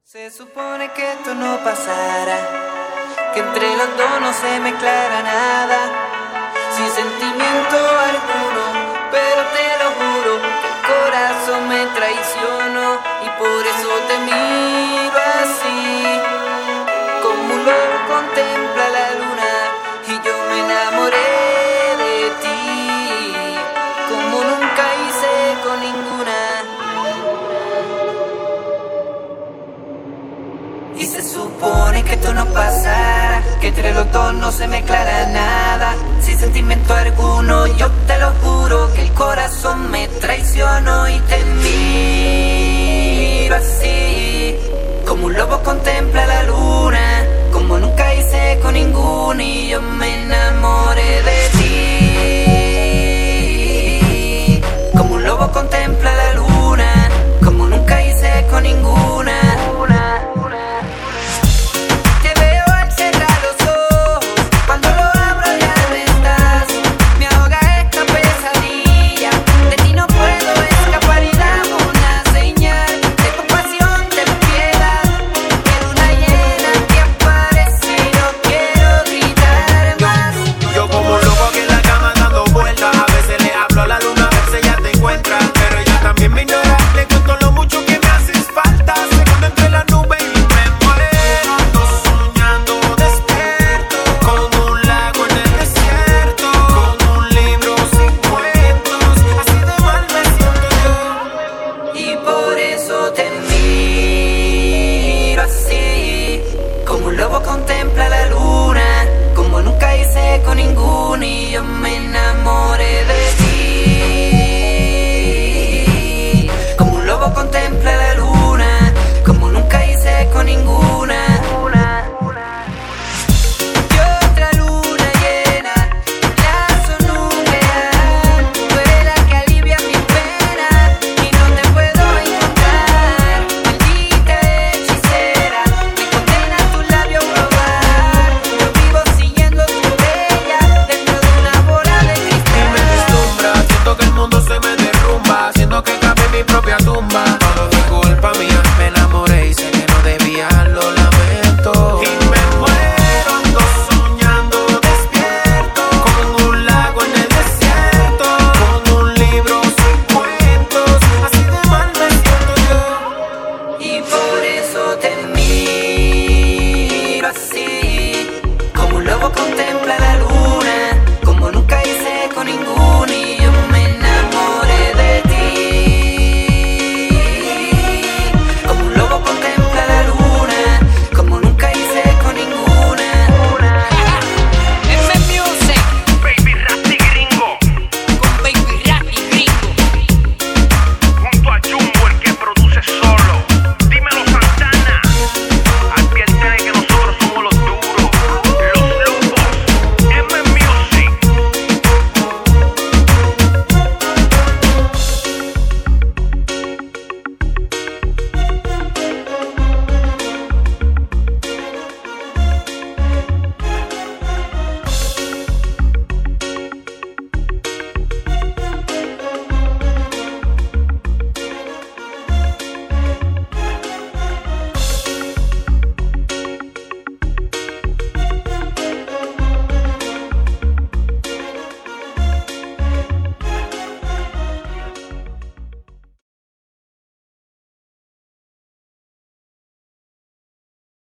Se supone que esto no pasara, que entre los dos no se mezclara nada, sin sentimiento alguno, pero te lo juro que el corazón me traicionó y por eso te miro así, como un lobo contempla la luna y yo me enamoré de ti, como nunca hice con ninguna. Y se supone que esto no pasará, que entre los dos no se mezclará nada, sin sentimiento alguno, yo te lo juro que el corazón me traicionó y te miro así, como un lobo contempla la luna, como nunca hice con ninguno y yo me enamoré de ti, como un lobo contempla la luna, como nunca hice con ninguna. Contempla la luna, como nunca hice con ninguno y yo me enamoré de ti. Como un lobo contempla la luna, como nunca hice con ninguna. Y otra luna llena, la sonubreal, tú eres la que alivia mis penas y no te puedo encontrar. Maldita hechicera, me condena a tus labios. Propia tumba, todo mi culpa mía, me enamoré y sé que no debía, lo lamento. Y me muero, ando soñando despierto, con un lago en el desierto, con un libro sin cuentos, así de mal me siento yo. Y por eso te miro así, como un lobo contempla la